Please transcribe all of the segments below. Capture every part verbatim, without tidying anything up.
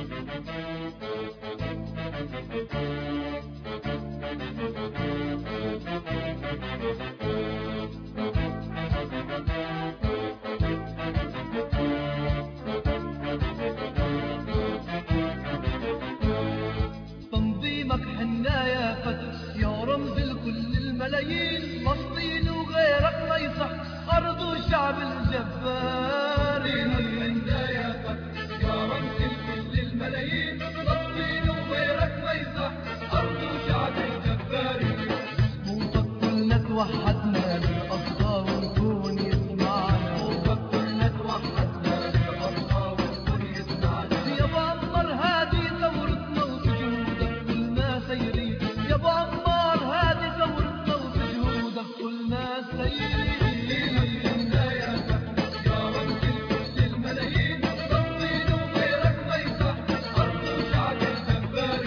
تنظيمك حنايا فتح يا رمز لكل الملايين، فلسطين وغيرك ما يصح أرض وشعب الجبار. حنايا فتح يا رمز لكل الملايين، فلسطين وغيرك ما يصح أرض وشعب الجبار. صوتك كلنا توحدنا للأصغى والكون يسمعنا، صوتك كلنا توحدنا للأصغى والكون يسمعنا. يا ابو عمار هادي ثورتنا وبجهودك كلنا سيرين، يا ابو عمار هادي ثورتنا وبجهودك كلنا سيرين. حنايا فتح يا رمز لكل الملايين، فلسطين وغيرك ما يصح أرض وشعب الجبار.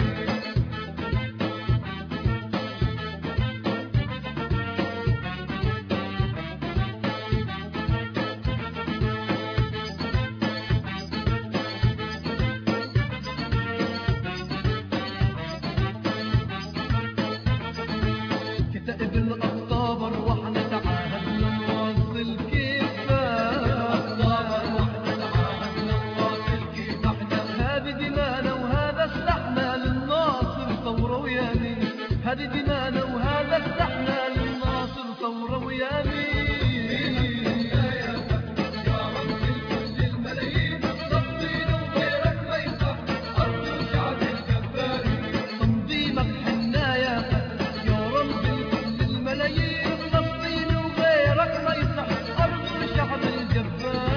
كتائب الأقطاب أرواحنا تعاهدنا نواصل كفاحنا، هذه دمانا وهذا سلاحنا للناصر ثورة ويمين، هذه دمانا وهذا سلاحنا للناصر ثورة ويمين. تنظيمك حنايا فتح يا رمز لكل الملايين، فلسطين وغيرك ما يصح أرض وشعب الجبار.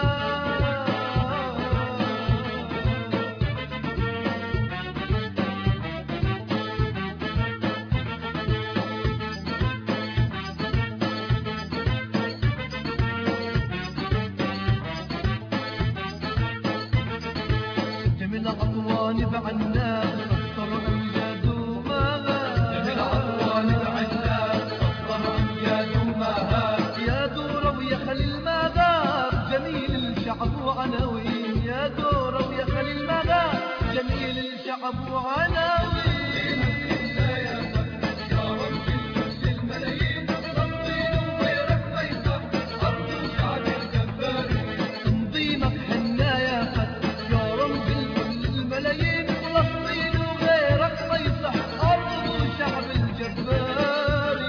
جميل عطواني بعنا سطر أمجاد وماها، جميل عطواني بعنا سطر أمجاد وماها. يا دورة ويا خليل ماذا جميل الشعب وعناوين، يا دورة ويا خليل ماذا جميل الشعب وعناوين. تنظيمك حنايا فتح يا رمز لكل الملايين، فلسطين وغيرك ما يصح أرض وشعب الجبار.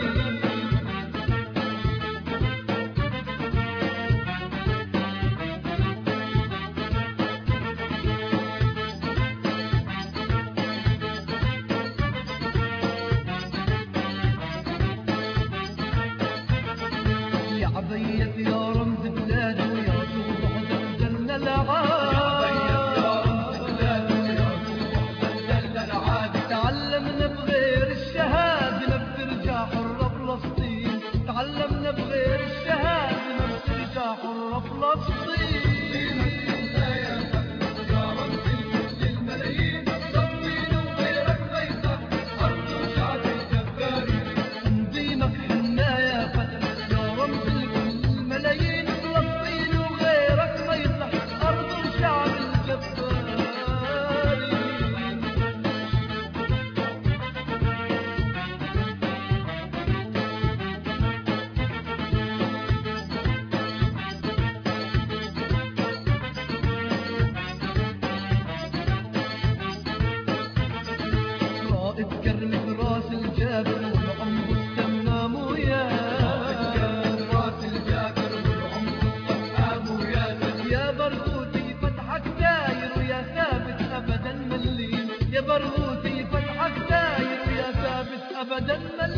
يا عبية يا رمز بلادي ويا صبح زلزلنا العاد، تعلمنا بغير الشهادة ما بترجع حرة فلسطين، تعلمنا بغير الشهادة ما بترجع حرة فلسطين. تنظيمك حنايا فتح يا رمز لكل الملايين، فلسطين وغيرك ما يصح أرض وشعب الجبار. رائد كرم راس الجابر والعمر التمام ويا يا برغوثي فتحك داير ويا ثابت أبدا ملين، يا برغوثي فتحك داير ويا ثابت أبدا ملين.